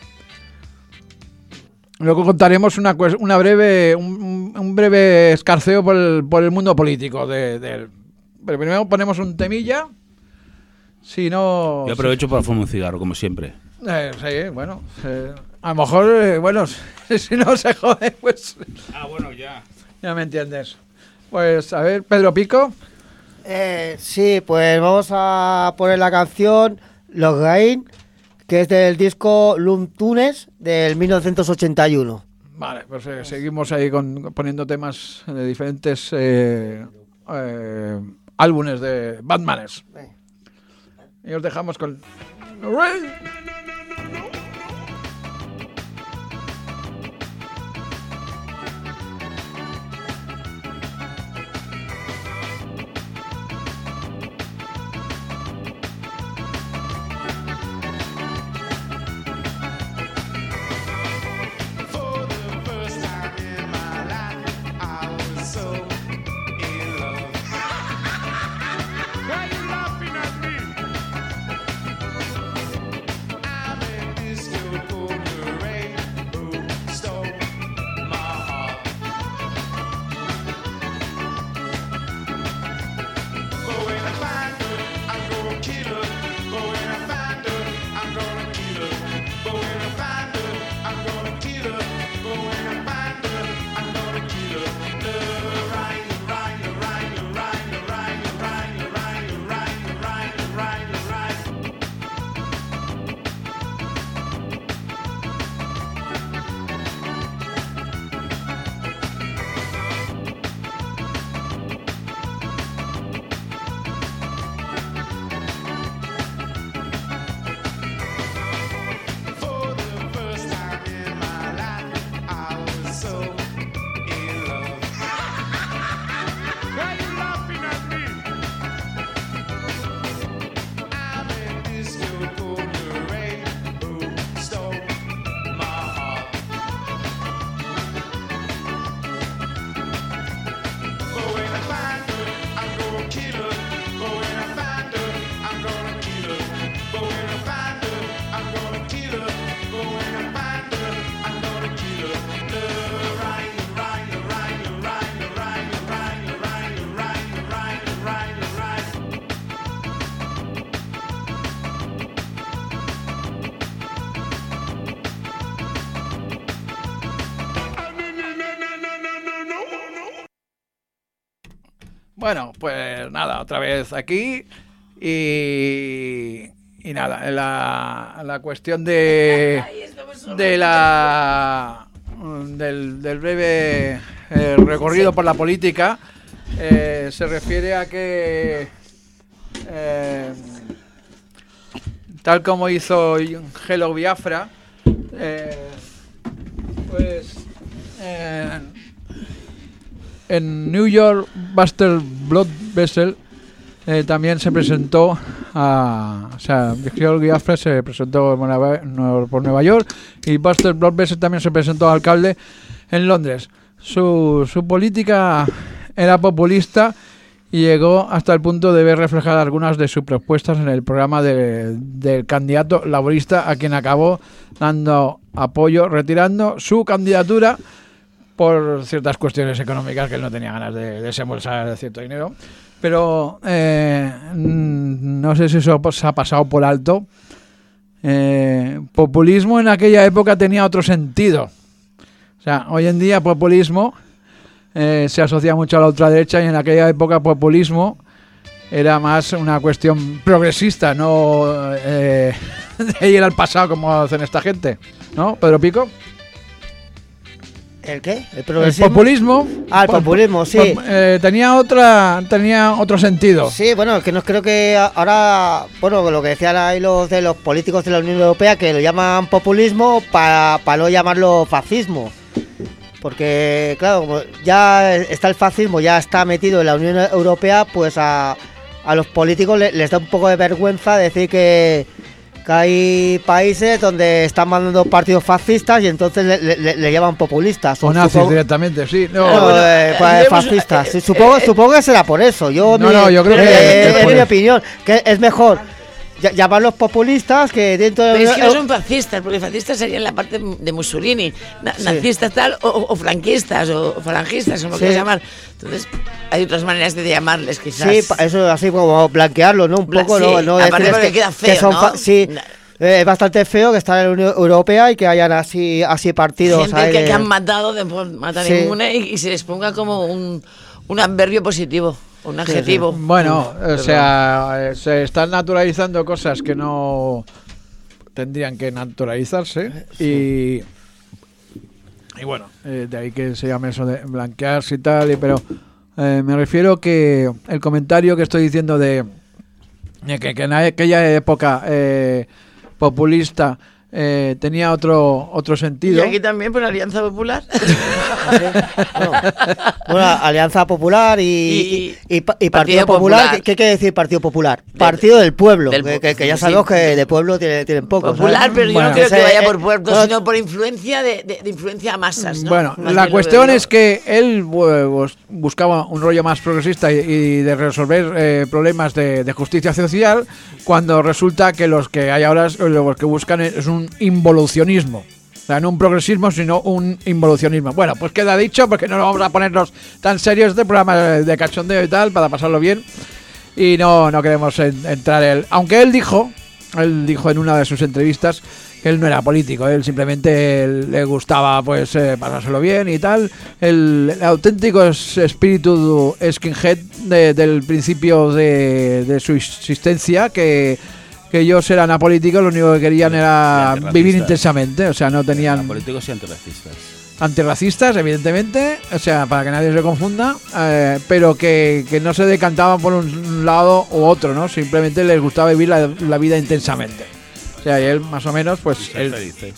Luego contaremos una cues- una breve un, un breve escarceo por el, por el mundo político de, del- pero primero ponemos un temilla. Si no Yo aprovecho para fumar un cigarro, como siempre. Eh, sí, bueno, eh, a lo mejor, eh, bueno, si no se jode, pues Ah, bueno, ya. ya me entiendes. Pues, a ver, Pedro Pico. Eh, sí, pues vamos a poner la canción Los Rain, que es del disco Loom Tunes del mil novecientos ochenta y uno. Vale, pues eh, seguimos ahí con, poniendo temas de diferentes eh, eh, álbumes de Bad Manners. Y os dejamos con... For the first time in my life, I was so in love. Why are you laughing at me? Bueno, pues nada, otra vez aquí y, y nada, la, la cuestión de, de la del, del breve eh, recorrido por la política eh, se refiere a que eh, tal como hizo Hello Biafra, eh, pues eh, en New York, Buster Blood Vessel eh, también se presentó a, o sea, Hello Biafra se presentó por Nueva, por Nueva York y Buster Blood Vessel también se presentó al alcalde en Londres. Su, su política era populista y llegó hasta el punto de ver reflejadas algunas de sus propuestas en el programa de, del candidato laborista, a quien acabó dando apoyo, retirando su candidatura por ciertas cuestiones económicas, que él no tenía ganas de desembolsar cierto dinero. Pero eh, no sé si eso se ha pasado por alto. Eh, populismo en aquella época tenía otro sentido. O sea, hoy en día populismo Eh, se asocia mucho a la ultraderecha y en aquella época populismo era más una cuestión progresista, no eh, de ir al pasado como hacen esta gente, ¿no, Pedro Pico? ¿El qué? ¿El El progresismo? populismo, Ah, el populismo, sí. po- eh, tenía otra, tenía otro sentido. Sí, bueno, que no creo que ahora, bueno, lo que decían ahí los de los políticos de la Unión Europea, que lo llaman populismo para, para no llamarlo fascismo. Porque, claro, como ya está el fascismo, ya está metido en la Unión Europea, pues a, a los políticos les, les da un poco de vergüenza decir que, que hay países donde están mandando partidos fascistas y entonces le, le, le llaman populistas. O nazis supongo, directamente, sí. No, no, bueno, eh, pues, eh, fascistas. eh, Sí, supongo, eh, supongo que será por eso. Yo No, mi- no, yo creo que- eh, que es por mi eso. opinión, que es mejor ll- llamarlos populistas que dentro de Pero es que no Eu- son fascistas, porque fascistas serían la parte de Mussolini, na- Sí. nazistas tal, o, o- o franquistas, o falangistas, como Sí. quieras llamar. Entonces, hay otras maneras de llamarles, quizás. Sí, pa- eso así como blanquearlo, ¿no? Un Bla- poco, sí, no, no aparte decirles porque que, queda que feo, son ¿no? fa- sí, Na- eh, es bastante feo que están en la Unión Europea y que hayan así así partidos Gente ahí que, de- que han matado, de matan Sí. inmune y, y se les ponga como un, un adverbio positivo, un adjetivo. Bueno, o Perdón. sea, eh, se están naturalizando cosas que no tendrían que naturalizarse y y bueno, eh, de ahí que se llame eso de blanquearse y tal, y, pero eh, me refiero que el comentario que estoy diciendo de, de que, que en aquella época eh, populista eh, tenía otro otro Y sentido. aquí también por Alianza Popular. Bueno, bueno, Alianza Popular y, Y- y, y pa- y Partido, Partido Popular. Popular. ¿Qué, qué quiere decir Partido Popular? Del- Partido del Pueblo, del que, pu- que- que ya sí. sabemos que de pueblo tienen, tienen poco. Popular, ¿sabes? pero yo Bueno. no creo que Ese, vaya eh, por puerto, bueno, sino por influencia de, de- de influencia a masas, ¿no? Bueno, Más la bien lo cuestión veo yo. es que él bu- bus- buscaba un rollo más progresista y, y de resolver eh, problemas de, de justicia social, cuando resulta que los que hay ahora, los que buscan es un involucionismo. O sea, no un progresismo, sino un involucionismo. Bueno, pues queda dicho, porque no vamos a ponernos tan serios este programa de cachondeo y tal, para pasarlo bien. Y no, no queremos en- entrar en... Aunque él dijo, él dijo en una de sus entrevistas que él no era político, él simplemente él- le gustaba pues eh, pasárselo bien y tal. El, el auténtico es- espíritu skinhead de- del principio de, de su existencia, que, que ellos eran apolíticos, lo único que querían era Antirracistas. vivir intensamente, o sea, no tenían... Políticos y antirracistas. Antirracistas, evidentemente, o sea, para que nadie se confunda, eh, pero que, que no se decantaban por un lado u otro, ¿no? Simplemente les gustaba vivir la, la vida intensamente. O sea, y él más o menos, pues, Ser él, felices.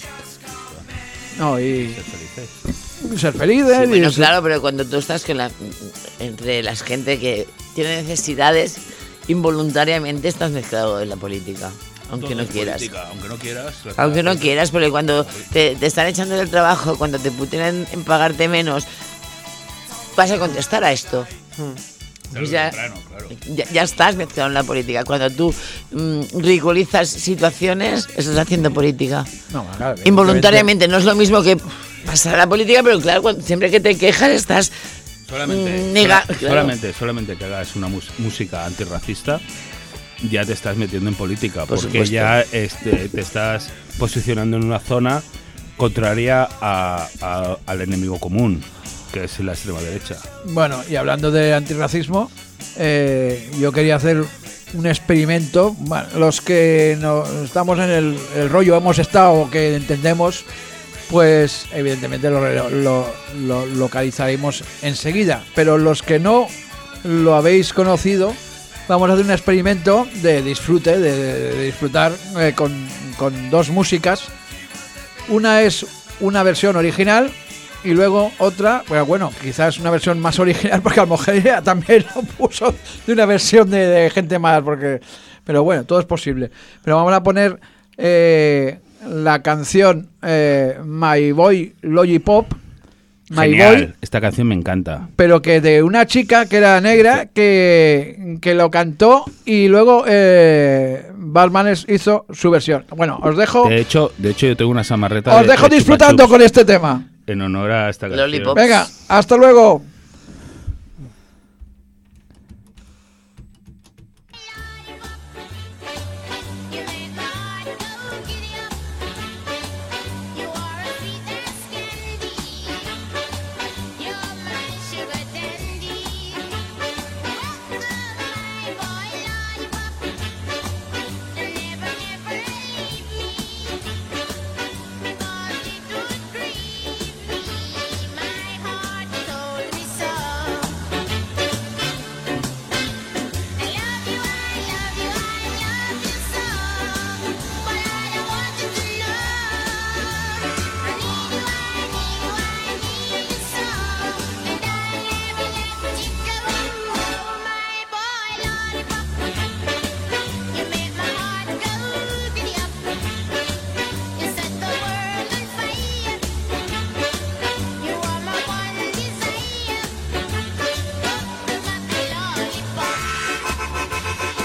no, y Ser felices. ser feliz, Sí, él, y bueno, ser- claro, pero cuando tú estás con la, entre la gente que tiene necesidades, involuntariamente estás mezclado en la política, aunque Todo no es quieras. política, aunque no quieras. la Aunque no política- quieras, porque cuando te, te están echando del trabajo, cuando te putinan en pagarte menos, vas a contestar a esto. Tarde Pues o ya, temprano, claro. ya, ya estás mezclado en la política. Cuando tú mm, ridiculizas situaciones, estás haciendo política. no, claro, evidentemente. Involuntariamente, no es lo mismo que pasar a la política, pero claro, cuando- siempre que te quejas estás... Solamente, Mm, nega- sola- claro. solamente, solamente que hagas una mus- música antirracista, ya te estás metiendo en política, Por porque supuesto. ya este, te estás posicionando en una zona contraria a- a- al enemigo común. que es la extrema derecha. Bueno, y hablando de antirracismo, eh, yo quería hacer un experimento. Bueno, los que no estamos en el, el rollo, hemos estado, que entendemos, pues evidentemente lo, lo, lo localizaremos enseguida. Pero los que no lo habéis conocido, vamos a hacer un experimento de disfrute, de, de, de disfrutar eh, con, con dos músicas. Una es una versión original y luego otra, bueno, bueno, quizás una versión más original, porque a lo mejor ella también lo puso de una versión de, de gente más, porque, pero bueno, todo es posible. Pero vamos a poner eh, la canción eh, My Boy Lollipop. My Genial, Boy, esta canción me encanta. pero que de una chica que era negra que, que lo cantó y luego eh, Batmanes hizo su versión. Bueno, os dejo, De hecho, de hecho yo tengo una samarreta os de- dejo de disfrutando Chupa con este tema. Chups en honor a esta canción. Lollipop. Venga, hasta luego. You make my heart go giddy up. You are as sweet as candy. You're my sugar dandy. Oh, my boy lollipop. Never, never leave me. 'Cause it would grieve me. My heart told me so. I love you, I love you, I love you so. But I don't want you to know. I need you, I need you, I need you so. And I'll never let you go. My boy lollipop. You make my heart go giddy up. You set the world on fire. You are my one desire. My lollipop.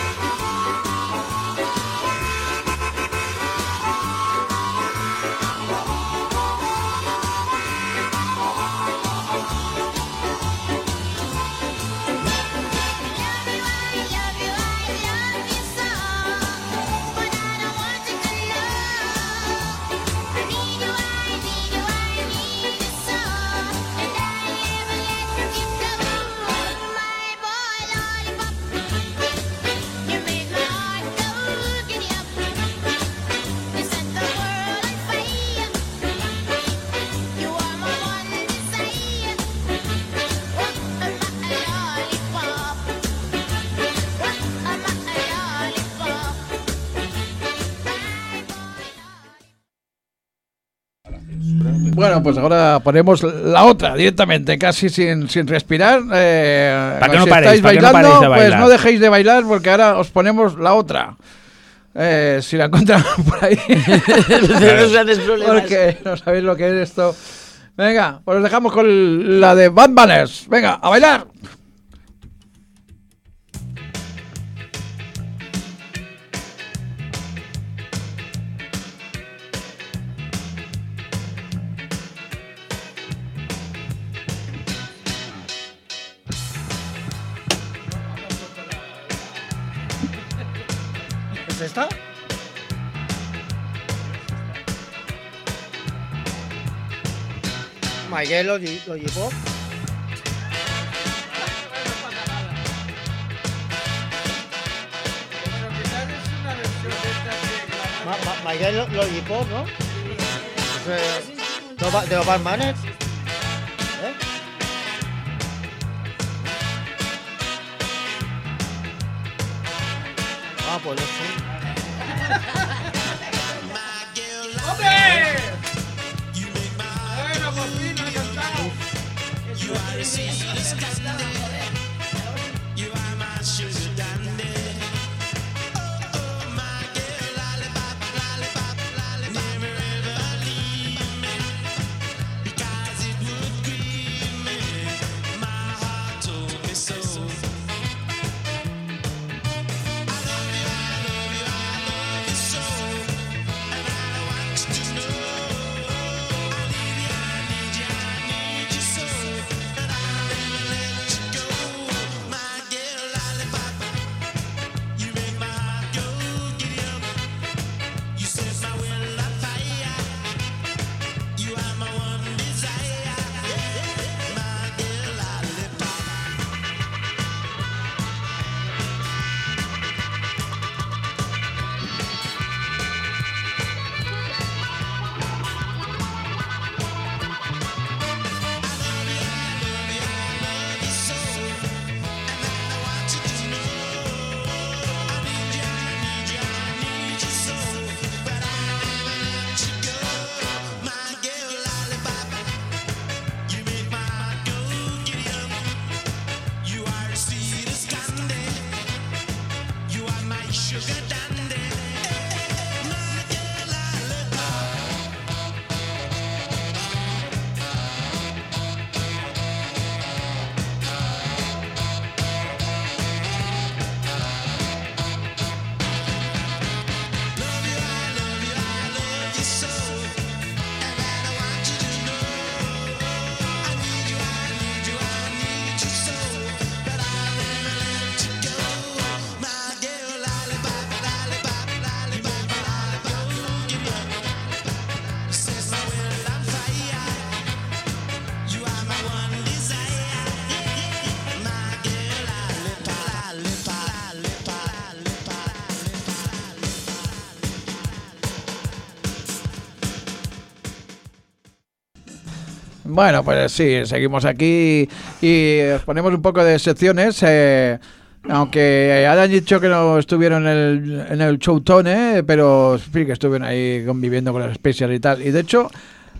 Bueno, pues ahora ponemos la otra directamente, casi sin, sin respirar. Eh, Pa' que no si paréis, estáis pa' que no bailando, paréis de pues bailar. no dejéis de bailar porque ahora os ponemos la otra. Eh, si la encuentran por ahí, Tenemos grandes problemas. porque no sabéis lo que es esto. Venga, pues os dejamos con la de Batmaners. Venga, a bailar. ¿Es esta? Miguel Lollipop. Ma, ma, Miguel Lollipop, ¿no? Es, eh, ¿de los- de los Batmanes? ¿Eh? Ah, pues no sé. Go. Bueno, pues sí, seguimos aquí y os ponemos un poco de secciones. Eh, aunque hayan dicho que no estuvieron en el, en el Showtone, pero sí que estuvieron ahí conviviendo con los Specials y tal. Y de hecho,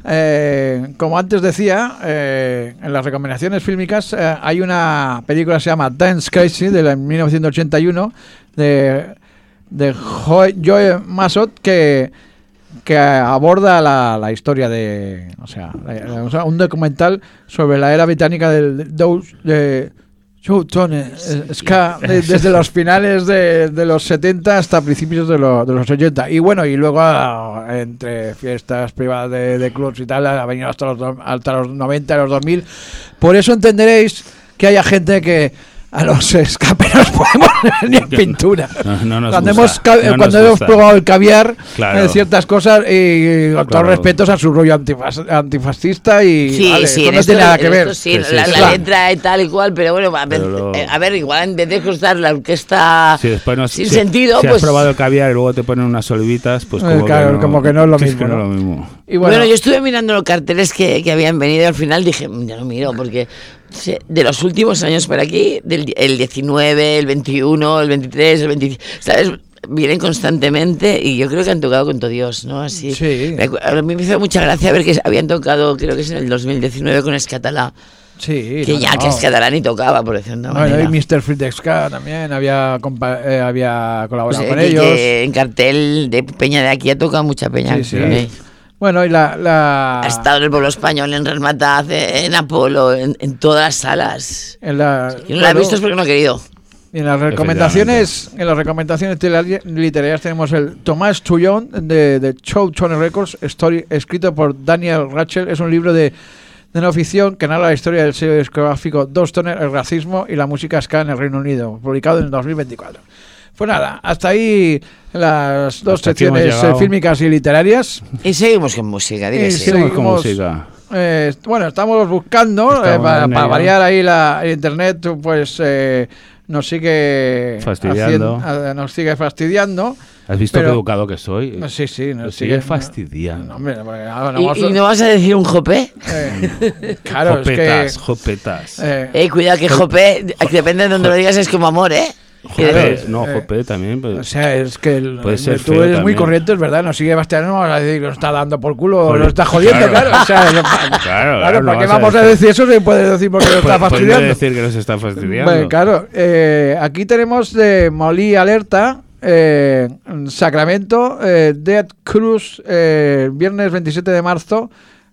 eh, como antes decía, eh, en las recomendaciones fílmicas eh, hay una película que se llama Dance Crazy de la, mil novecientos ochenta y uno de, de Joe, Joe Massot que que aborda la, la historia de, o sea, la- o sea, un documental sobre la era británica del de, de Showtone, eh, ska, de- desde los finales de, de los setenta hasta principios de, lo- de los ochenta. Y bueno, y luego ah, entre fiestas privadas de, de clubs y tal, ha venido hasta los, do- hasta los noventa, los dos mil. Por eso entenderéis que haya gente que a los escaperos podemos ni en pintura. No, no nos cuando gusta, hemos, ca- no nos cuando hemos gusta. probado el caviar, Claro. eh, ciertas cosas, y con todos Claro. respetos a su rollo antifas- antifascista, y Sí, vale, sí, esto en no esto, tiene nada en que ver. esto sí, Que sí, la, sí. la Claro. letra y tal y cual, pero bueno, a ver, Pero lo- eh, a ver, igual en vez de costar la orquesta Si después no, sin si- sentido, si pues... has probado el caviar y luego te ponen unas olivitas, pues Eh, como, claro, que, no, como que no es lo que mismo, que no ¿no? es lo mismo. Y Bueno, bueno, yo estuve mirando los carteles que, que habían venido y al final dije, "Mm, ya no miro, porque se- de los últimos años por aquí, del di- el diecinueve, el veintiuno, el veintitrés, el veinticinco, ¿sabes? Vienen constantemente y yo creo que han tocado con todo Dios, ¿no? Así. Sí. Me acu- A mí me hizo mucha gracia ver que habían tocado, creo que es en el dos mil diecinueve con Escatalá, sí, que no, ya no. que Escatalá ni tocaba, por decirlo de una Bueno, y manera. mister Fritz Ska también había, compa- eh, había colaborado Pues, con eh, que- ellos. que en cartel de Peña de aquí ha tocado mucha Peña. Sí, sí. ¿eh? Bueno, y la... la Ha estado en el pueblo español, en Resmataz, en Apolo, en, en todas las salas. en la, Quien no la ha bueno, visto es porque no ha querido. y en las recomendaciones, en las recomendaciones literari- literarias tenemos el Tomás Tullón de, de Showtone Records, story, escrito por Daniel Rachel. Es un libro de, de no ficción que narra la historia del sello discográfico Dos Toner, el racismo y la música ska en el Reino Unido, publicado en el dos mil veinticuatro. Pues nada, hasta ahí las dos Hasta aquí hemos secciones eh, llegado. fílmicas y literarias. Y seguimos con música, dile Y sí. Seguimos con seguimos- música. Eh, bueno, estamos buscando, Estamos eh, para, en para ello. variar ahí la el internet, pues eh, nos sigue Fastidiando. haciendo- eh, nos sigue fastidiando. ¿Has visto pero- qué educado que soy? Sí, sí, nos Lo sigue sigue fastidiando. No, hombre, porque ahora no ¿Y, vamos y a- no vas a decir un jopé? eh, claro, Jopetas, es que jopetas. eh, Eh, cuidado que jopé, depende de donde lo digas, es como amor, ¿eh? Joder, claro, no, eh, jope también. Pero o sea, es que el- Puede ser tú feo eres muy también. corriente, es verdad, nos sigue fastidiando, no vamos a decir que nos está dando por culo, Joder, lo está jodiendo, claro. claro. O sea, no- Claro, claro, claro, ¿para no qué vas a vamos a decir- decir eso si puede decir porque lo está Pu- puede fastidiando? decir que nos está fastidiando. Bueno, claro, eh, aquí tenemos de Molí Alerta, eh, Sacramento, eh, Dead Cruz, eh, viernes veintisiete de marzo.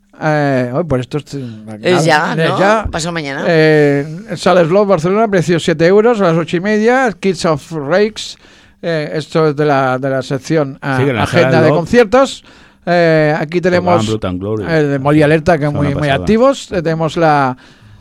Eh, oh, pues esto es, Es ya, es ¿no? ya. Pasado mañana. Eh, Sales Love, Barcelona, precio siete euros a las ocho y media. Kids of Rakes, eh, esto es de la, de la sección ah, Sí, que en la agenda Sales de Love conciertos. Eh, aquí tenemos Tocaban Brute and Glory. el de Molí Alerta, que es Semana muy, muy pasada. activos. Eh, tenemos la,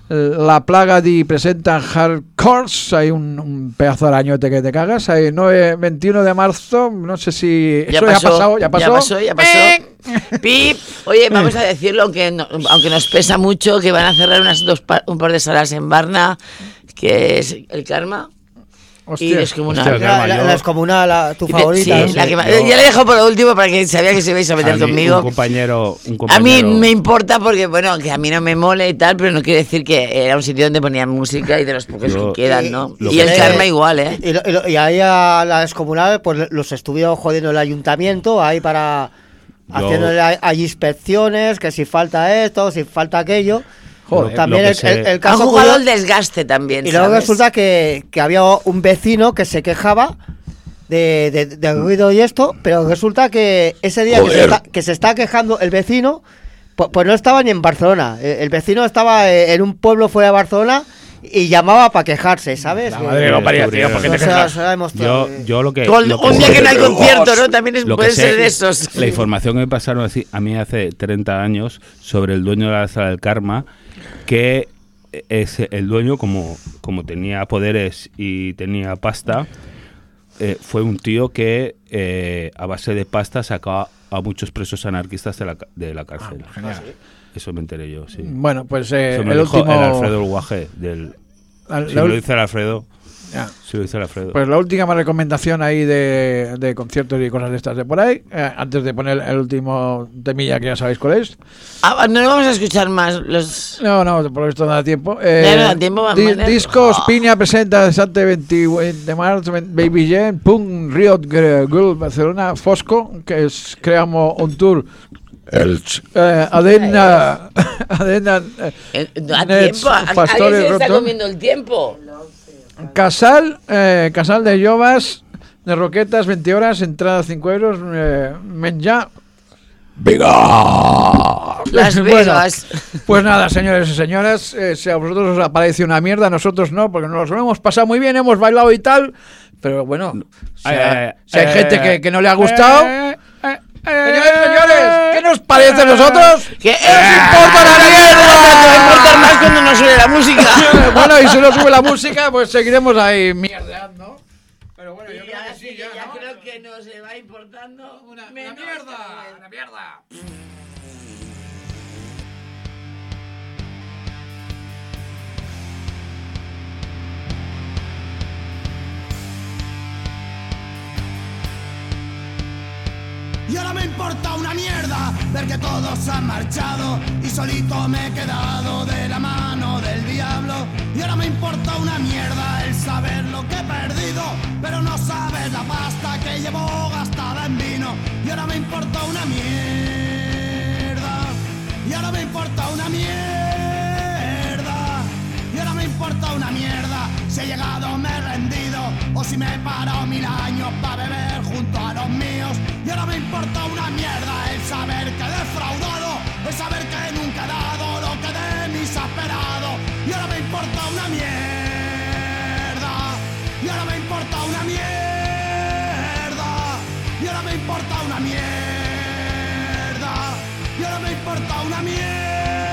la Plaga di presenta Hardcores. Hay un, un pedazo de arañote que te cagas. Hay nueve, veintiuno de marzo. No sé si. Ya eso pasó, ya ha pasado. Ya pasó. Ya pasó, ya pasó. Pip. Oye, vamos a decirlo, aunque, no- aunque nos pesa mucho, que van a cerrar unas dos pa- un par de salas en Varna, que es el Karma y Hostia. Descomunal. Hostia, La, Karma, la, yo- la excomunal, la- tu Y te- favorita. sí, ¿no? la que ma- Yo- ya le dejo por lo último para que sabía que se ibais a meter A mí, conmigo. Un compañero, un A compañero. mí me importa porque, bueno, que a mí no me mole y tal, pero no quiere decir que era un sitio donde ponían música y de los pocos Yo- que quedan, ¿no? lo Y que el sé- Karma igual, ¿eh? Y, lo- y lo- y ahí a la descomunal, pues los estuvieron jodiendo el ayuntamiento, ahí para Yo- haciéndole a- ahí inspecciones, que si falta esto, si falta aquello. Joder, También lo que el, sé- el- el Han caso jugado curioso- el desgaste también, y luego ¿sabes? resulta que, que había un vecino que se quejaba de, de- del ruido y esto, pero resulta que ese día que se, está, que se está quejando el vecino, pues, pues no estaba ni en Barcelona. El, el vecino estaba eh, en un pueblo fuera de Barcelona y llamaba para quejarse, ¿sabes? La Que- madre que lo parió, tío, ¿por qué no te se- quejas? se ha demostrado, Yo, eh. yo lo que. Con- lo que un día sé- que no hay concierto, ¿no? También es, lo que puede sé, ser de esos. La información que me pasaron así, a mí hace treinta años sobre el dueño de la sala del Karma, que es el dueño, como, como tenía poderes y tenía pasta, eh, fue un tío que eh, a base de pasta sacaba a muchos presos anarquistas de la, ca- de la cárcel. Ah, genial. Eso me enteré yo, sí. Bueno, pues eh, Eso me el lo dijo último. el Alfredo Uruguaje. Del, al- si la me ul- lo dice el Alfredo, Ya. Se lo hizo el Alfredo. Pues la última recomendación ahí de, de conciertos y cosas de estas de por ahí, eh, antes de poner el último temilla que ya sabéis cuál es. Ah, no vamos a escuchar más los... No, no, por esto no da tiempo. Eh, Ya no da tiempo, va a di- poner- Disco Oh. Spinia presenta Sante veintiuno de marzo, Baby Jen, Punk, Riot Girl, Barcelona, Fosco, que es, creamos un tour. El eh, Adena, Adena, eh, Eh, Da Nets, tiempo. ¿A- Pastores, ¿Alguien se está Roton. comiendo el tiempo? Casal, eh, Casal de Llovas, de Roquetas, veinte horas, entrada cinco euros, eh, menja. ¡Viga! Las Bueno, Vegas. pues nada, señores y señoras, eh, si a vosotros os aparece una mierda, a nosotros no, porque nos lo hemos pasado muy bien, hemos bailado y tal, pero bueno, si, Eh, hay- eh, si hay eh, gente que, que no le ha gustado... eh, eh, Señores, señores, ¿qué nos parece a nosotros? ¿Qué? ¡Nos importa una mierda! Te va a importar más cuando no suene la música. Bueno, y si no sube la música, pues seguiremos ahí mierdeando. Pero bueno, yo creo que sí, ya, ¿no? creo que nos se va importando Una, una menos mierda, cada vez. una mierda. Y ahora me importa una mierda ver que todos han marchado y solito me he quedado de la mano del diablo. Y ahora me importa una mierda el saber lo que he perdido, pero no sabes la pasta que llevo gastada en vino. Y ahora me importa una mierda. Y ahora me importa una mierda. Y ahora me importa una mierda si he llegado, me he rendido, o si me he parado mil años para beber junto a los míos. Y ahora me importa una mierda el saber que he defraudado, el saber que nunca he dado lo que de mí se ha esperado. Y ahora me importa una mierda. Y ahora me importa una mierda. Y ahora me importa una mierda. Y ahora me importa una mierda.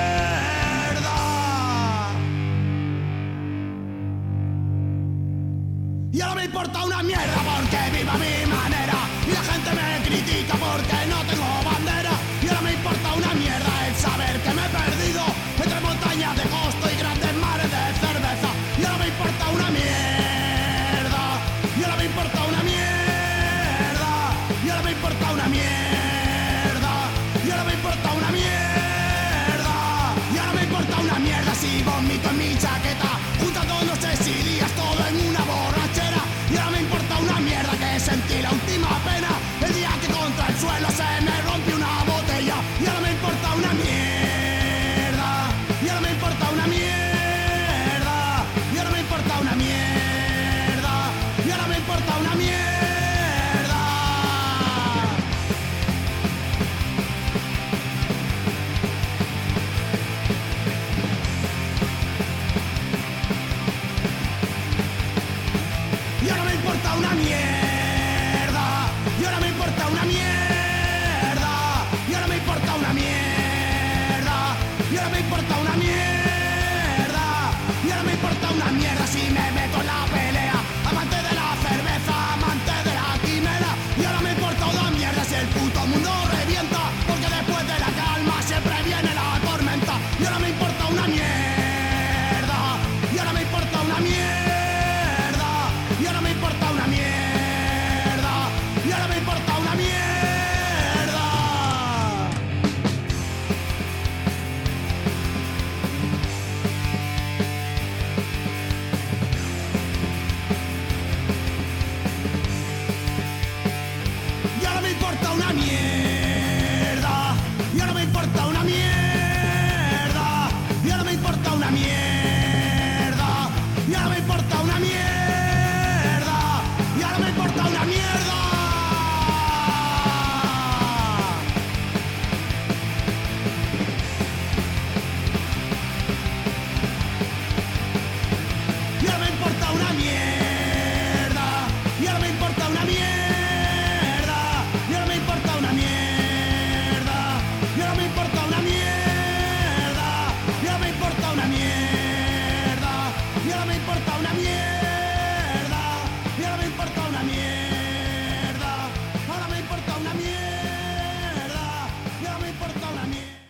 Y ahora me importa una mierda porque vivo a mi manera y la gente me critica porque no tengo bandera. Y ahora me importa una mierda el saber que me he perdido entre montañas de costo y grandes mares de cerveza. Y ahora me importa una mierda. Y ahora me importa una mierda. Y ahora me importa una mierda. Y ahora me importa una mierda. Y ahora me importa una mierda si vomito en mi chaqueta, juntando noches y días todo en una borrachera. Y ahora me importa una mierda que sentí la última pena el día que contra el suelo se me rompió una botella. Y ahora me importa una mierda. Y ahora me importa una mierda. Y ahora me importa una mierda. Y ahora me importa una mierda. Y ahora me importa una mierda. Y ahora me importa una mierda. Y ahora me importa una mierda. Y ahora me importa una mierda. Y ahora me importa una mierda si me meto en la pelea. Amante de la cerveza, amante de la quimera. Y ahora me importa una mierda si el puto mundo revienta, porque después de la calma siempre viene la tormenta. Y ahora me importa una mierda. Y ahora me importa una mierda. Y ahora me importa una mierda. Y ahora me importa una mierda. Y ahora me importa una mierda. Y ahora me importa una mierda. Y ahora me importa una mierda. Y ahora me importa